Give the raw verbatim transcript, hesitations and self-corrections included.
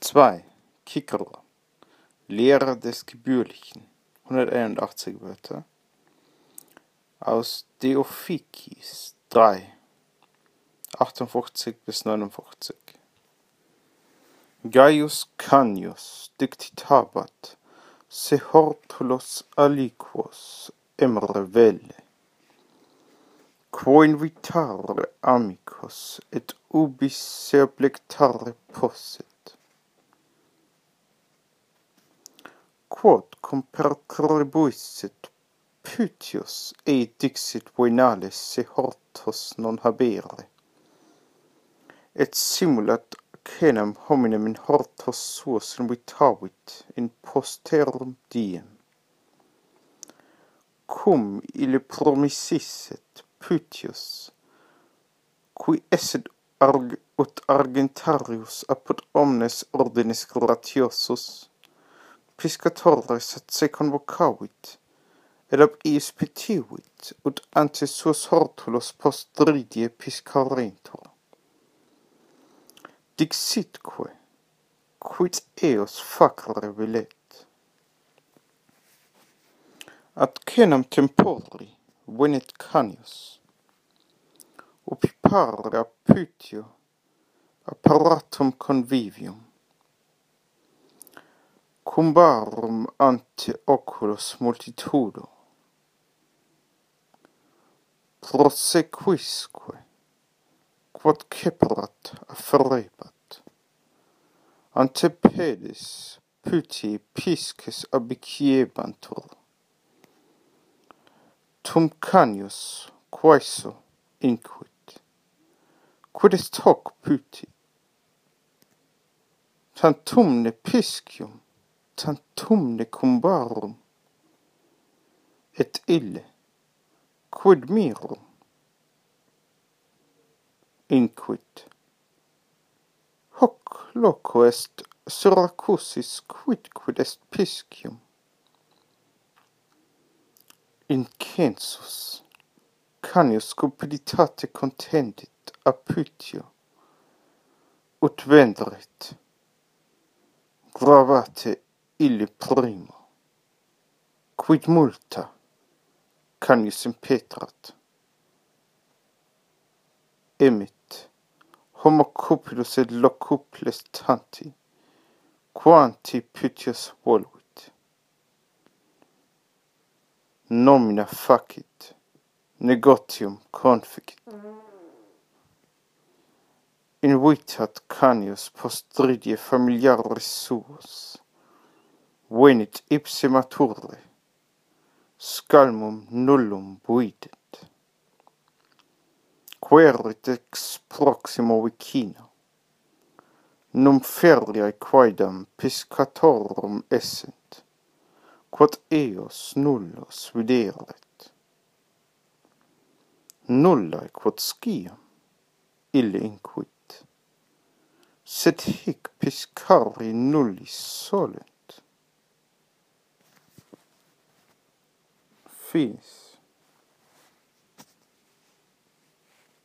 zwei. Cicero, Lehre des Gebührlichen, hunderteinundachtzig Wörter. Aus Deiphykis drei, achtundfünfzig bis neunundfünfzig. Gaius Canius dictabat se hortulos aliquos emere velle, quo invitare amicos et ubis se oblectare posset. Quod compertribuisset Pythius et dixit venales se hortos non habere, et simulat cenem hominem in hortos suos invitavit in posterum diem. Cum ille promisisset Pythius, qui esset arg ut argentarius apud omnes ordinis gratiosus, piscatores et se convocavit, et ab iis petivit, ut ante suos hortulos postridie piscarentur. Dixitque, quid eos facere velet. Ad cenam tempori venet Canius, opipare a Pythio apparatum convivium, cumbarum ante oculos multitudo, prosequisque, quod ceperat afferebat, ante pedis Pythii pisces abiciebantur. Tum Canius quaeso inquit, quid est hoc Pythii? Tantum ne piscium, tantum ne cumbarum, et ille, quid mirum? Inquit, hoc loco est Syracusis quidquid est piscium. Incensus, Canius cupiditate contendit a Pythio, ut vendret, gravate ille primo, quid multa Canius impetrat. Emit, homo cupidus et locuples tanti, quanti Pythius voluit. Nomina facit, negotium conficit. Invitat Canius postridie familiaris suos, venit ipse mature, scalmum nullum videt. Querit ex proximo vicino, num feriae quaedam piscatorum essent, quod eos nullos videret. Nullae quod sciam, ille inquit, sed hic piscari nullis solent. Finis.